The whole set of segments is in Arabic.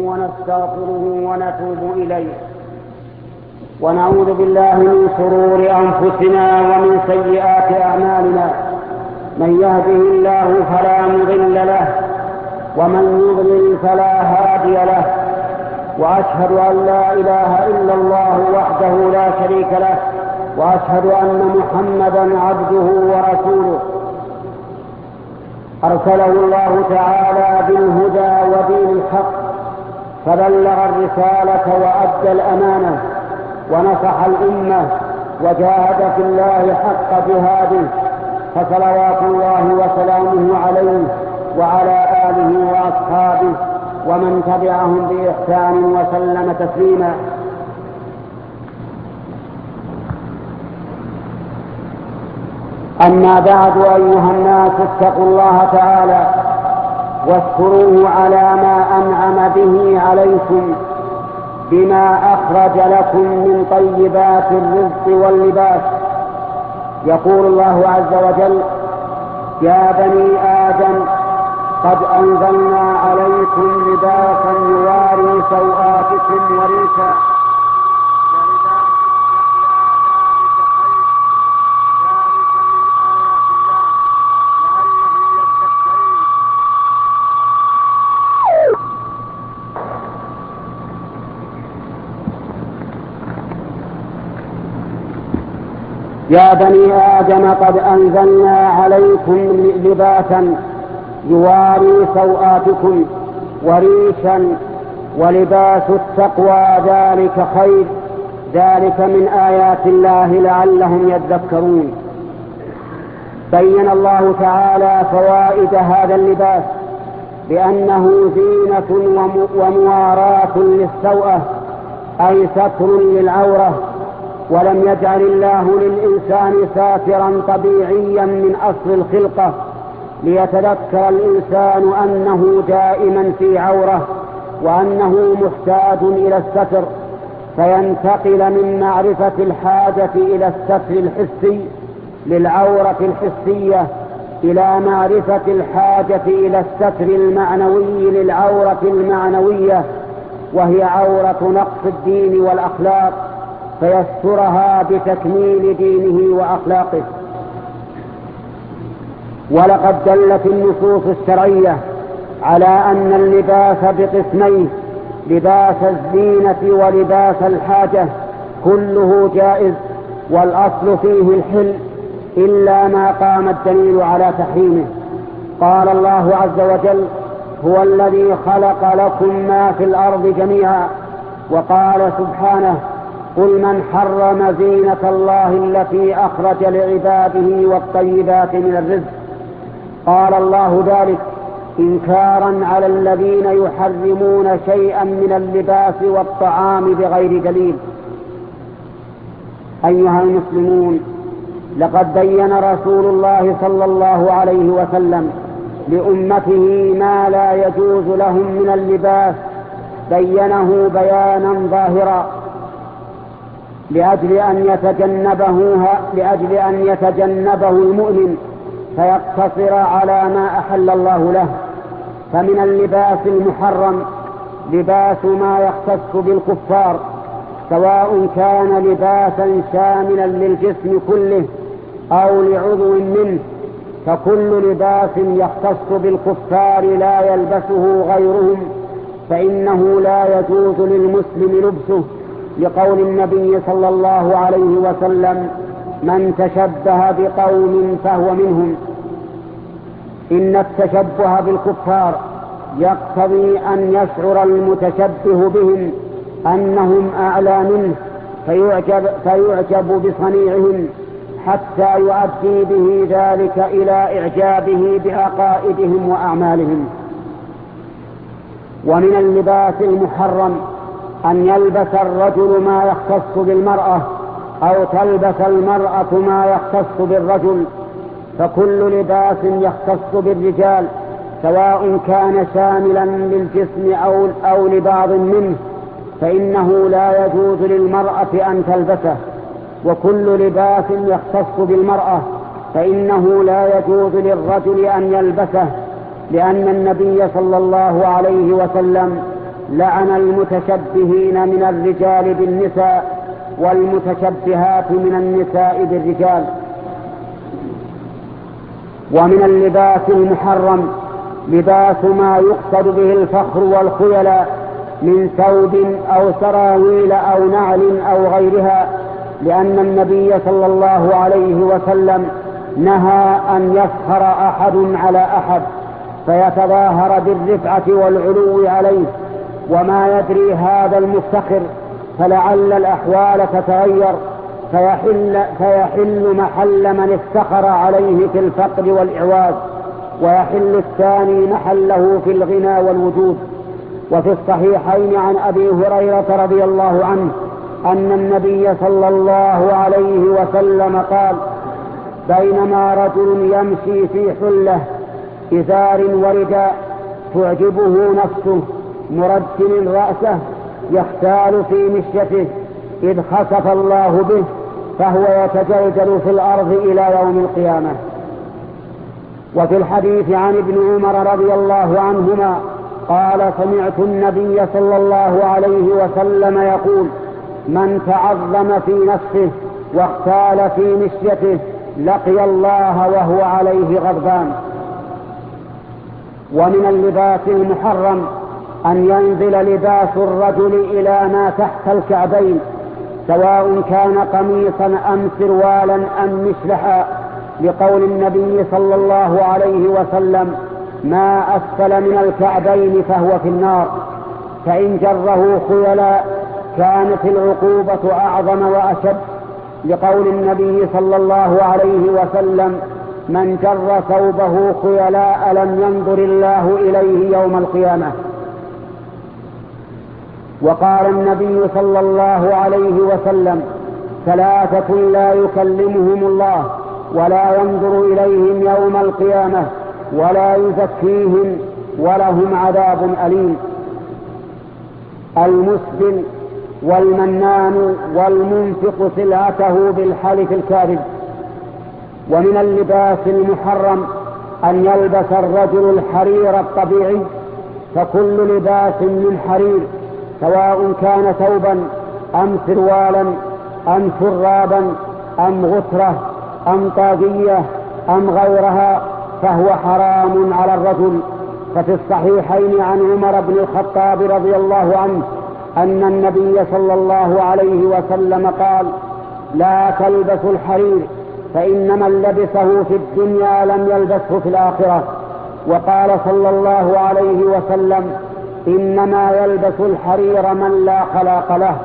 ونستغفره ونتوب إليه ونعوذ بالله من شرور أنفسنا ومن سيئات أعمالنا. من يهده الله فلا مضل له ومن يضلل فلا هادي له، وأشهد أن لا إله إلا الله وحده لا شريك له، وأشهد أن محمدا عبده ورسوله أرسله الله تعالى بالهدى ودين الحق، فبلغ الرسالة وأدى الأمانة ونصح الأمة وجاهد في الله حق جهاده، فصلوات الله وسلامه عليه وعلى آله وأصحابه ومن تبعهم بإحسان وسلم تسليما. أما بعد، أيها الناس، اتقوا الله تعالى واشكروه على ما أنعم به عليكم بما أخرج لكم من طيبات الرزق واللباس. يقول الله عز وجل: يا بني آدم قد أنزلنا عليكم لباسا يواري سوآتكم وريشا. يا بني آدم قد أنزلنا عليكم لباسا يواري سوآتكم وريشا ولباس التقوى ذلك خير، ذلك من آيات الله لعلهم يذكرون. بين الله تعالى فوائد هذا اللباس بأنه زينة ومواراة للسوءة، أي ستر للعورة، ولم يجعل الله للإنسان ساترا طبيعيا من أصل الخلقة ليتذكر الإنسان أنه دائما في عورة وأنه محتاج إلى الستر، فينتقل من معرفة الحاجة إلى الستر الحسي للعورة الحسية إلى معرفة الحاجة إلى الستر المعنوي للعورة المعنوية، وهي عورة نقص الدين والأخلاق، فيسترها بتكميل دينه وأخلاقه. ولقد دلت النصوص الشرعية على أن اللباس بقسمين: لباس الزينة ولباس الحاجة، كله جائز والأصل فيه الحل إلا ما قام الدليل على تحريمه. قال الله عز وجل: هو الذي خلق لكم ما في الأرض جميعا. وقال سبحانه: قل من حرم زينة الله التي أخرج لعباده والطيبات من الرزق. قال الله ذلك إنكارا على الذين يحرمون شيئا من اللباس والطعام بغير دليل. أيها المسلمون، لقد بين رسول الله صلى الله عليه وسلم لأمته ما لا يجوز لهم من اللباس، بينه بيانا ظاهرا لأجل أن يتجنبه المؤمن فيقتصر على ما أحل الله له. فمن اللباس المحرم لباس ما يختص بالكفار، سواء كان لباسا شاملا للجسم كله أو لعضو منه، فكل لباس يختص بالكفار لا يلبسه غيرهم فإنه لا يجوز للمسلم لبسه، لقول النبي صلى الله عليه وسلم: من تشبه بقوم فهو منهم. إن التشبه بالكفار يقتضي أن يشعر المتشبه بهم أنهم أعلى منه فيعجب بصنيعهم حتى يؤدي به ذلك إلى إعجابه بعقائدهم وأعمالهم. ومن اللباس المحرم أن يلبس الرجل ما يختص بالمرأة أو تلبس المرأة ما يختص بالرجل، فكل لباس يختص بالرجال سواء كان شاملا للجسم أو لبعض منه فإنه لا يجوز للمرأة أن تلبسه، وكل لباس يختص بالمرأة فإنه لا يجوز للرجل أن يلبسه، لأن النبي صلى الله عليه وسلم لعن المتشبهين من الرجال بالنساء والمتشبهات من النساء بالرجال. ومن اللباس المحرم لباس ما يقصد به الفخر والخيلاء من ثوب أو سراويل أو نعل أو غيرها، لأن النبي صلى الله عليه وسلم نهى أن يفخر أحد على أحد فيتظاهر بالرفعة والعلو عليه، وما يدري هذا المفتخر فلعل الأحوال تتغير فيحل محل من افتخر عليه في الفقر والإعواز، ويحل الثاني محله في الغنى والوجود. وفي الصحيحين عن أبي هريرة رضي الله عنه أن النبي صلى الله عليه وسلم قال: بينما رجل يمشي في حلة إزار ورداء تعجبه نفسه مرجل رأسه يختال في مشيته إذ خسف الله به فهو يتجلجل في الأرض إلى يوم القيامة. وفي الحديث عن ابن عمر رضي الله عنهما قال: سمعت النبي صلى الله عليه وسلم يقول: من تعظم في نفسه واختال في مشيته لقي الله وهو عليه غضبان. ومن اللباس المحرم أن ينزل لباس الرجل إلى ما تحت الكعبين، سواء كان قميصا أم سروالا أم مشلحا، لقول النبي صلى الله عليه وسلم: ما أسفل من الكعبين فهو في النار. فإن جره خيلاء كانت العقوبة أعظم وأشد، لقول النبي صلى الله عليه وسلم: من جر ثوبه خيلاء لم ينظر الله إليه يوم القيامة. وقال النبي صلى الله عليه وسلم: ثلاثة لا يكلمهم الله ولا ينظر إليهم يوم القيامة ولا يزكيهم ولهم عذاب أليم: المسبل والمنان والمنفق سلعته بالحلف الكاذب. ومن اللباس المحرم أن يلبس الرجل الحرير الطبيعي، فكل لباس من حرير سواء كان ثوبا أم سروالا أم شرابا أم غترة أم طاقية أم غيرها فهو حرام على الرجل. ففي الصحيحين عن عمر بن الخطاب رضي الله عنه أن النبي صلى الله عليه وسلم قال: لا تلبسوا الحرير فإن من لبسه في الدنيا لم يلبسه في الآخرة. وقال صلى الله عليه وسلم: إنما يلبس الحرير من لا خلاق له.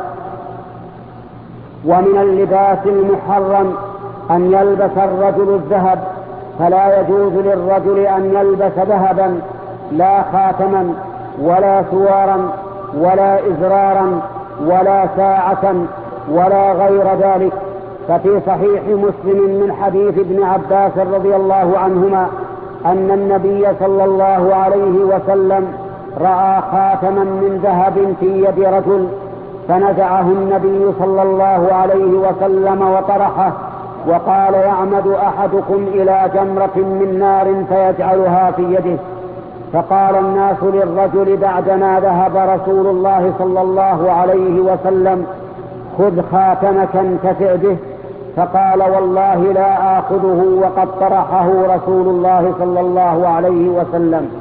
ومن اللباس المحرم أن يلبس الرجل الذهب، فلا يجوز للرجل أن يلبس ذهبا، لا خاتما ولا سوارا ولا إزرارا ولا ساعة ولا غير ذلك. ففي صحيح مسلم من حديث ابن عباس رضي الله عنهما أن النبي صلى الله عليه وسلم رأى خاتما من ذهب في يد رجل، فنزعه النبي صلى الله عليه وسلم وطرحه، وقال: يعمد أحدكم إلى جمرة من نار فيجعلها في يده. فقال الناس للرجل بعدما ذهب رسول الله صلى الله عليه وسلم: خذ خاتمك انتفع به. فقال: والله لا آخذه وقد طرحه رسول الله صلى الله عليه وسلم.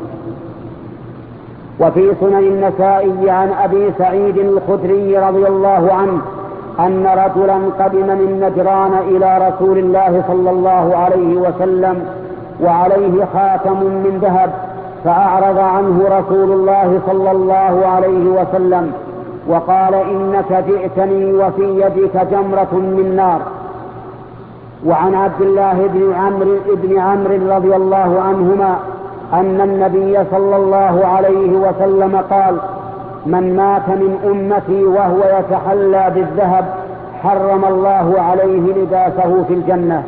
وفي سنن النسائي عن أبي سعيد الخدري رضي الله عنه أن رجلا قدم من نجران إلى رسول الله صلى الله عليه وسلم وعليه خاتم من ذهب، فأعرض عنه رسول الله صلى الله عليه وسلم وقال: إنك جئتني وفي يدك جمرة من نار. وعن عبد الله بن عمرو رضي الله عنهما أن النبي صلى الله عليه وسلم قال: من مات من أمتي وهو يتحلى بالذهب حرم الله عليه لباسه في الجنة.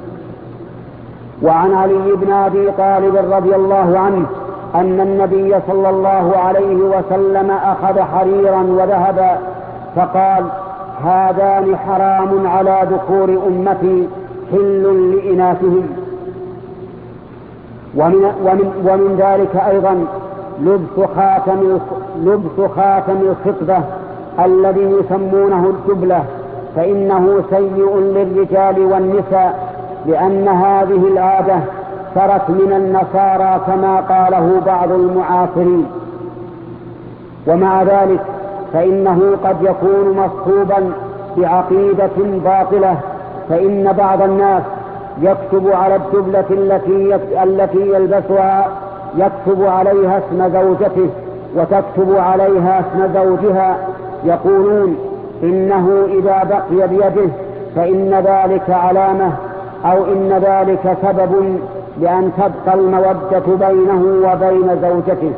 وعن علي بن أبي طالب رضي الله عنه أن النبي صلى الله عليه وسلم أخذ حريرا وذهبا فقال: هذان حرام على ذكور أمتي حل لإناثهم. ومن ذلك أيضا لبس خاتم الخطبة الذي يسمونه الدبلة، فإنه سيء للرجال والنساء، لأن هذه العادة صارت من النصارى كما قاله بعض المعاصرين. ومع ذلك فإنه قد يكون مصحوبا بعقيدة باطلة، فإن بعض الناس يكتب على الدبلة التي يلبسها يكتب عليها اسم زوجته وتكتب عليها اسم زوجها، يقولون إنه إذا بقي بيده فإن ذلك علامة أو إن ذلك سبب لأن تبقى المودة بينه وبين زوجته.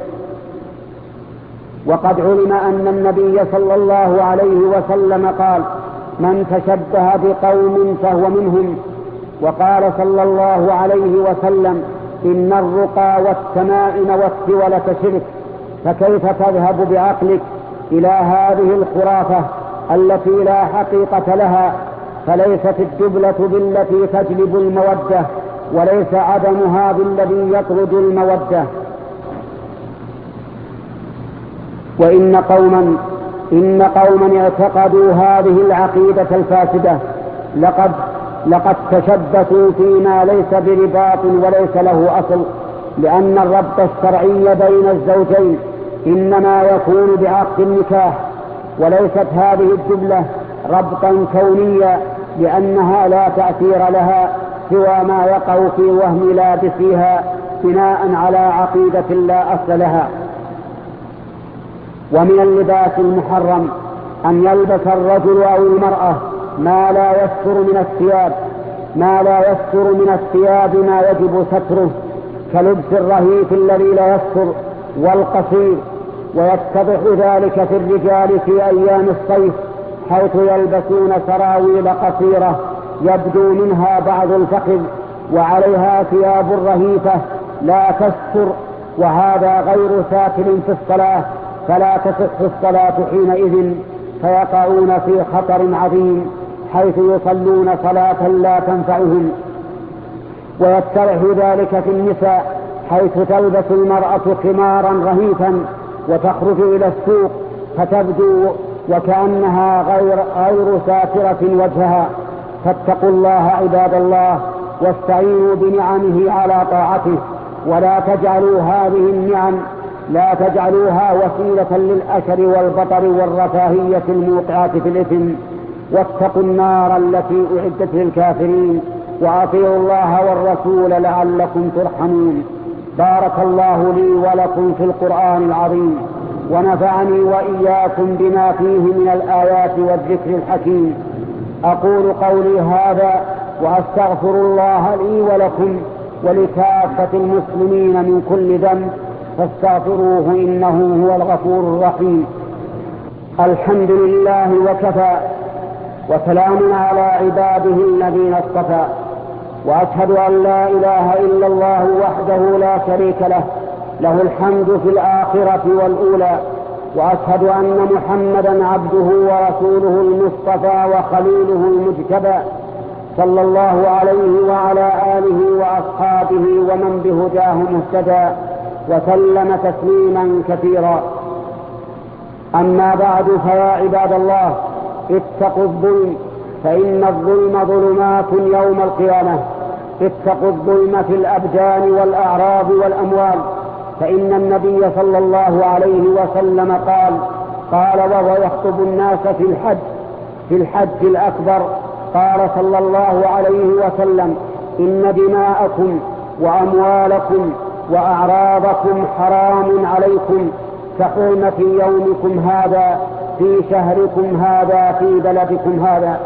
وقد علم أن النبي صلى الله عليه وسلم قال: من تشبه بقوم فهو منهم. وقال صلى الله عليه وسلم: إن الرقى والتمائم والتولة شرك. فكيف تذهب بعقلك إلى هذه الخرافة التي لا حقيقة لها؟ فليست الدبلة بالتي تجلب المودة، وليس عدمها بالذي يطرد المودة. إن قوما اعتقدوا هذه العقيدة الفاسدة لقد تشبثوا فيما ليس برباط وليس له أصل، لأن الربط الشرعي بين الزوجين إنما يكون بعقد النكاح، وليست هذه الدبلة ربطا كونيا، لأنها لا تأثير لها سوى ما يقع في وهم لابسيها بناء على عقيدة لا أصل لها. ومن اللباس المحرم أن يلبس الرجل أو المرأة ما لا يستر من الثياب ما يجب ستره، كلبس الرهيف الذي لا يستر والقصير. ويتضح ذلك في الرجال في أيام الصيف، حيث يلبسون سراويل قصيرة يبدو منها بعض الفخذ، وعليها ثياب رهيفة لا تستر، وهذا غير ساتر في الصلاة، فلا تصح الصلاة حينئذ، فيقعون في خطر عظيم حيث يصلون صلاة لا تنفعهم. ويتضح ذلك في النساء، حيث تلبس المرأة خمارا رهيفا وتخرج إلى السوق فتبدو وكأنها غير ساترة وجهها. فاتقوا الله عباد الله، واستعينوا بنعمه على طاعته، ولا تجعلوا هذه النعم وسيلة للأشر والبطر والرفاهية الموقعة في الإثم. واتقوا النار التي أعدت للكافرين، وأطيعوا الله والرسول لعلكم ترحمون. بارك الله لي ولكم في القرآن العظيم، ونفعني وإياكم بما فيه من الآيات والذكر الحكيم. أقول قولي هذا وأستغفر الله لي ولكم ولكافة المسلمين من كل ذنب، فاستغفروه إنه هو الغفور الرحيم. الحمد لله وكفى، وسلام على عباده الذين اصطفى، وأشهد أن لا إله إلا الله وحده لا شريك له، له الحمد في الآخرة والأولى، وأشهد أن محمدا عبده ورسوله المصطفى وخليله المجتبى، صلى الله عليه وعلى آله وأصحابه ومن بهداه مهتدى، وسلم تسليما كثيرا. أما بعد، فيا عباد الله، اتقوا الظلم، فإن الظلم ظلمات يوم القيامة. اتقوا الظلم في الأبدان والأعراض والأموال، فإن النبي صلى الله عليه وسلم قال وهو يخطب الناس في الحج الأكبر، قال صلى الله عليه وسلم: إن دماءكم وأموالكم وأعراضكم حرام عليكم كحرمة يومكم هذا في شهركم هذا في بلدكم هذا.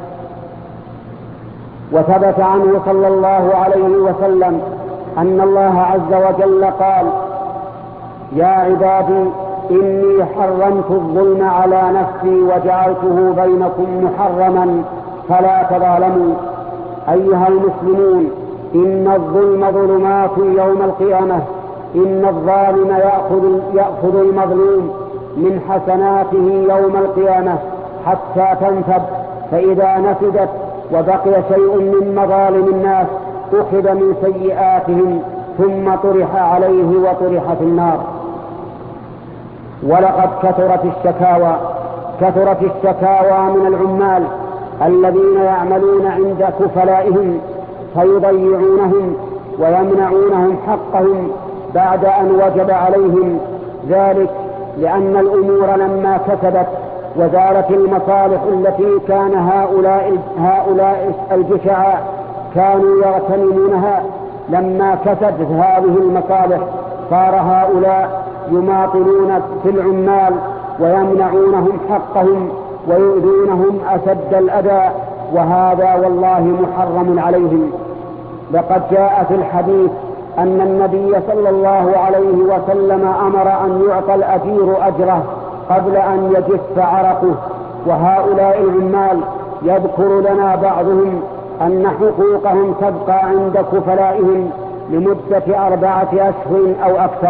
وثبت عنه صلى الله عليه وسلم أن الله عز وجل قال: يا عبادي إني حرمت الظلم على نفسي وجعلته بينكم محرما فلا تظالموا. أيها المسلمون، إن الظلم ظلمات يوم القيامة. إن الظالم يأخذ المظلوم من حسناته يوم القيامة حتى تنفد، فإذا نفدت وبقي شيء من مظالم الناس أخذ من سيئاتهم ثم طرح عليه وطرح في النار. ولقد كثرت الشكاوى من العمال الذين يعملون عند كفلائهم فيضيعونهم ويمنعونهم حقهم بعد أن وجب عليهم ذلك، لأن الأمور لما كسبت وزالت المصالح التي كان هؤلاء الجشعاء كانوا يغتنمونها، لما كسبت هذه المصالح صار هؤلاء يماطلون في العمال ويمنعونهم حقهم ويؤذونهم أشد الأذى، وهذا والله محرم عليهم. لقد جاء في الحديث أن النبي صلى الله عليه وسلم أمر أن يعطى الأجير أجره قبل أن يجف عرقه. وهؤلاء العمال يذكر لنا بعضهم أن حقوقهم تبقى عند كفلائهم لمدة 4 أشهر أو أكثر.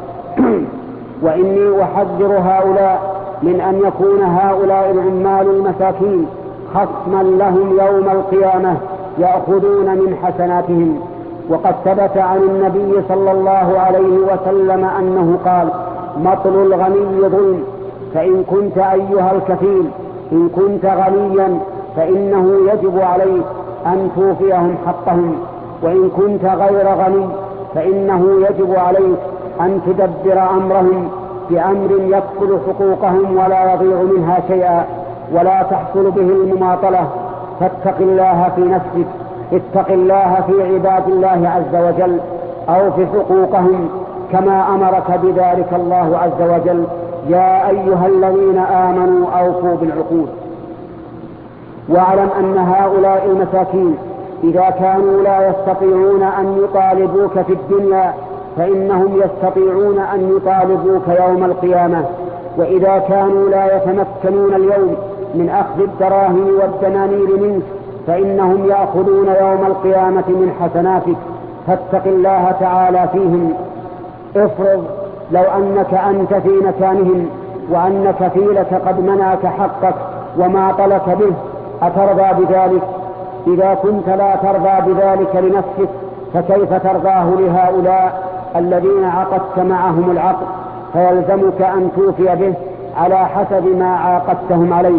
وإني أحذر هؤلاء من أن يكون هؤلاء العمال المساكين خصما لهم يوم القيامة يأخذون من حسناتهم. وقد ثبت عن النبي صلى الله عليه وسلم أنه قال: مطل الغني ظلم، فإن كنت أيها الكفيل إن كنت غنيا فإنه يجب عليك أن توفيهم حقهم، وإن كنت غير غني فإنه يجب عليك أن تدبر أمرهم بأمر يكفل حقوقهم ولا يضيع منها شيئا ولا تحصل به المماطلة. فاتق الله في نفسك، اتق الله في عباد الله عز وجل أو في حقوقهم كما أمرك بذلك الله عز وجل: يا أيها الذين آمنوا أوفوا بالعقود. واعلم أن هؤلاء المساكين إذا كانوا لا يستطيعون أن يطالبوك في الدنيا فإنهم يستطيعون أن يطالبوك يوم القيامة. وإذا كانوا لا يتمكنون اليوم من أخذ الدراهم والدنانير منك فإنهم يأخذون يوم القيامة من حسناتك. فاتق الله تعالى فيهم. افرض لو أنك أنت في مكانهم وأن كفيلك قد منعك حقك وماطلك به، أترضى بذلك؟ إذا كنت لا ترضى بذلك لنفسك فكيف ترضاه لهؤلاء الذين عقدت معهم العقد؟ فيلزمك أن توفي به على حسب ما عاقدتهم عليه.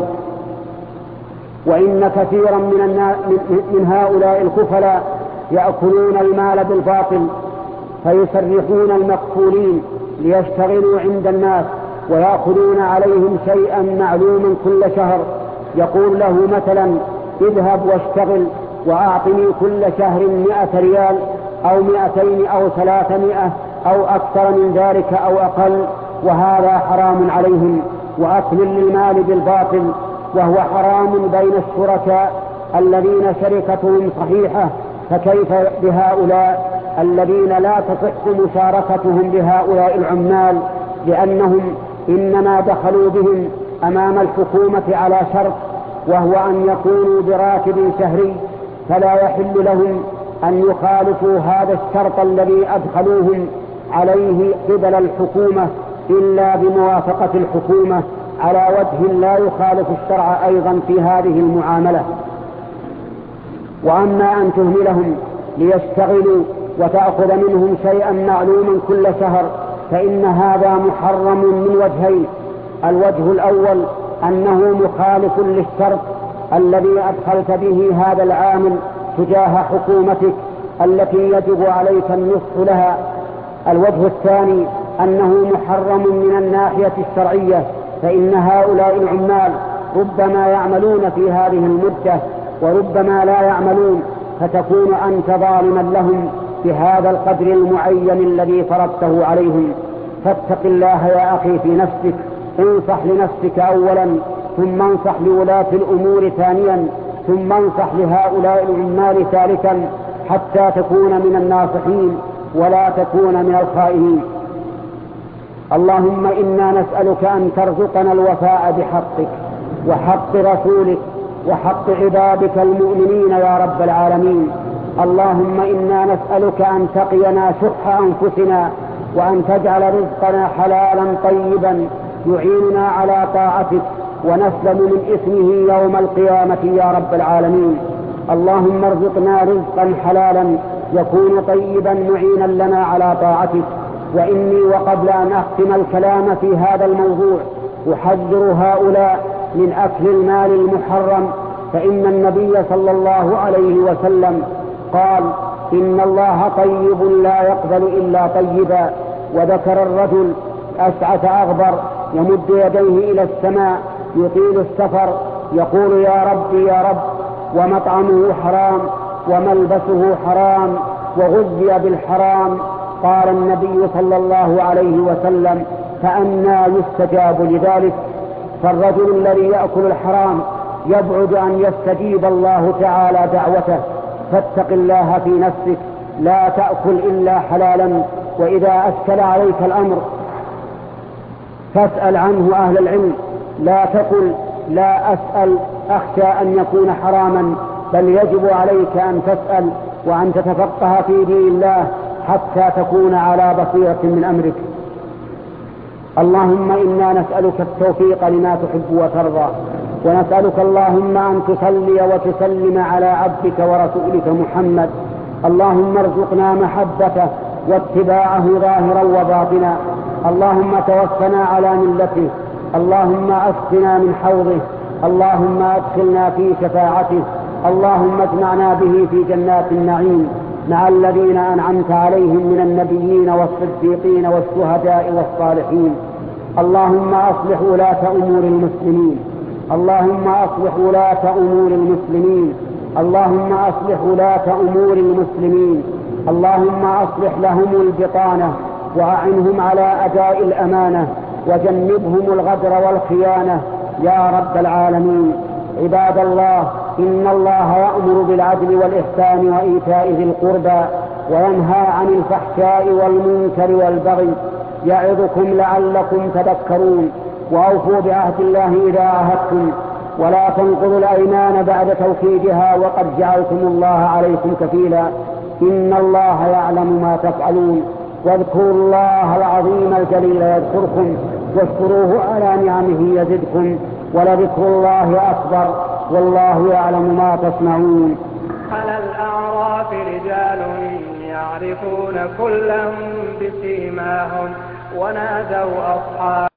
وإن كثيرا من هؤلاء الكفلاء يأكلون المال بالباطل، فيسرحون المكفولين ليشتغلوا عند الناس ويأخذون عليهم شيئا معلوما كل شهر. يقول له مثلا: اذهب واشتغل وأعطني كل شهر 100 ريال أو 200 أو 300 أو أكثر من ذلك أو أقل، وهذا حرام عليهم وأكل للمال بالباطل، وهو حرام بين الشركاء الذين شركتهم صحيحة. فكيف بهؤلاء الذين لا تصح مشاركتهم لهؤلاء العمال، لأنهم إنما دخلوا بهم أمام الحكومة على شرط، وهو أن يكونوا براتب شهري، فلا يحل لهم أن يخالفوا هذا الشرط الذي أدخلوهم عليه قبل الحكومة إلا بموافقة الحكومة على وجه لا يخالف الشرع أيضا في هذه المعاملة. وأما أن تهملهم ليشتغلوا وتأخذ منهم شيئا معلوما كل شهر فإن هذا محرم من وجهين: الوجه الأول أنه مخالف للشرط الذي أدخلت به هذا العامل تجاه حكومتك التي يجب عليك النصح لها. الوجه الثاني أنه محرم من الناحية الشرعية، فإن هؤلاء العمال ربما يعملون في هذه المدة وربما لا يعملون، فتكون أنت ظالما لهم بهذا القدر المعين الذي فرضته عليهم. فاتق الله يا أخي في نفسك، انصح لنفسك أولا، ثم انصح لولاة الأمور ثانيا، ثم انصح لهؤلاء العمال ثالثا، حتى تكون من الناصحين ولا تكون من الخائنين. اللهم إنا نسألك أن ترزقنا الوفاء بحقك وحق رسولك وحق عبادك المؤمنين يا رب العالمين. اللهم إنا نسألك أن تقينا شح أنفسنا، وأن تجعل رزقنا حلالا طيبا يعيننا على طاعتك ونسلم من إثمه يوم القيامة يا رب العالمين. اللهم ارزقنا رزقا حلالا يكون طيبا معينا لنا على طاعتك، وإني وقبل أن أختم الكلام في هذا الموضوع أحذر هؤلاء من أكل المال المحرم، فإن النبي صلى الله عليه وسلم قال: إن الله طيب لا يقبل إلا طيبا. وذكر الرجل أشعث أغبر يمد يديه إلى السماء يطيل السفر يقول: يا رب يا رب، ومطعمه حرام وملبسه حرام وغذي بالحرام. قال النبي صلى الله عليه وسلم: فأنى يستجاب لذلك؟ فالرجل الذي يأكل الحرام يبعد أن يستجيب الله تعالى دعوته، فاتق الله في نفسك، لا تأكل إلا حلالا. وإذا أشكل عليك الأمر فاسأل عنه أهل العلم، لا تقل لا أسأل أخشى أن يكون حراما، بل يجب عليك أن تسأل وأن تتفقه في دين الله حتى تكون على بصيرة من أمرك. اللهم إنا نسألك التوفيق لما تحب وترضى، ونسألك اللهم أن تصلي وتسلم على عبدك ورسولك محمد. اللهم ارزقنا محبته واتباعه ظاهرا وباطنا. اللهم توفنا على ملته. اللهم أسقنا من حوضه. اللهم أدخلنا في شفاعته. اللهم اجمعنا به في جنات النعيم مع الذين أنعمت عليهم من النبيين والصديقين والشهداء والصالحين. اللهم أصلح ولاة أمور المسلمين. اللهم أصلح ولاة أمور المسلمين. اللهم أصلح ولاة أمور المسلمين. اللهم أصلح لهم البطانة وأعنهم على أداء الأمانة وجنبهم الغدر والخيانة يا رب العالمين. عباد الله، إن الله يأمر بالعدل والإحسان وإيتاء ذي القربى وينهى عن الفحشاء والمنكر والبغي يعظكم لعلكم تذكرون. وأوفوا بعهد الله إذا عاهدتم، ولا تنقضوا الأيمان بعد توكيدها وقد جعلتم الله عليكم كفيلا. إن الله يعلم ما تفعلون. واذكروا الله العظيم الجليل يذكركم، واشكروه على نعمه يزدكم، ولذكر الله أكبر، والله يعلم ما تصنعون. على الأعراف رجال يعرفون كلا بسيماهم ونادوا أصحاب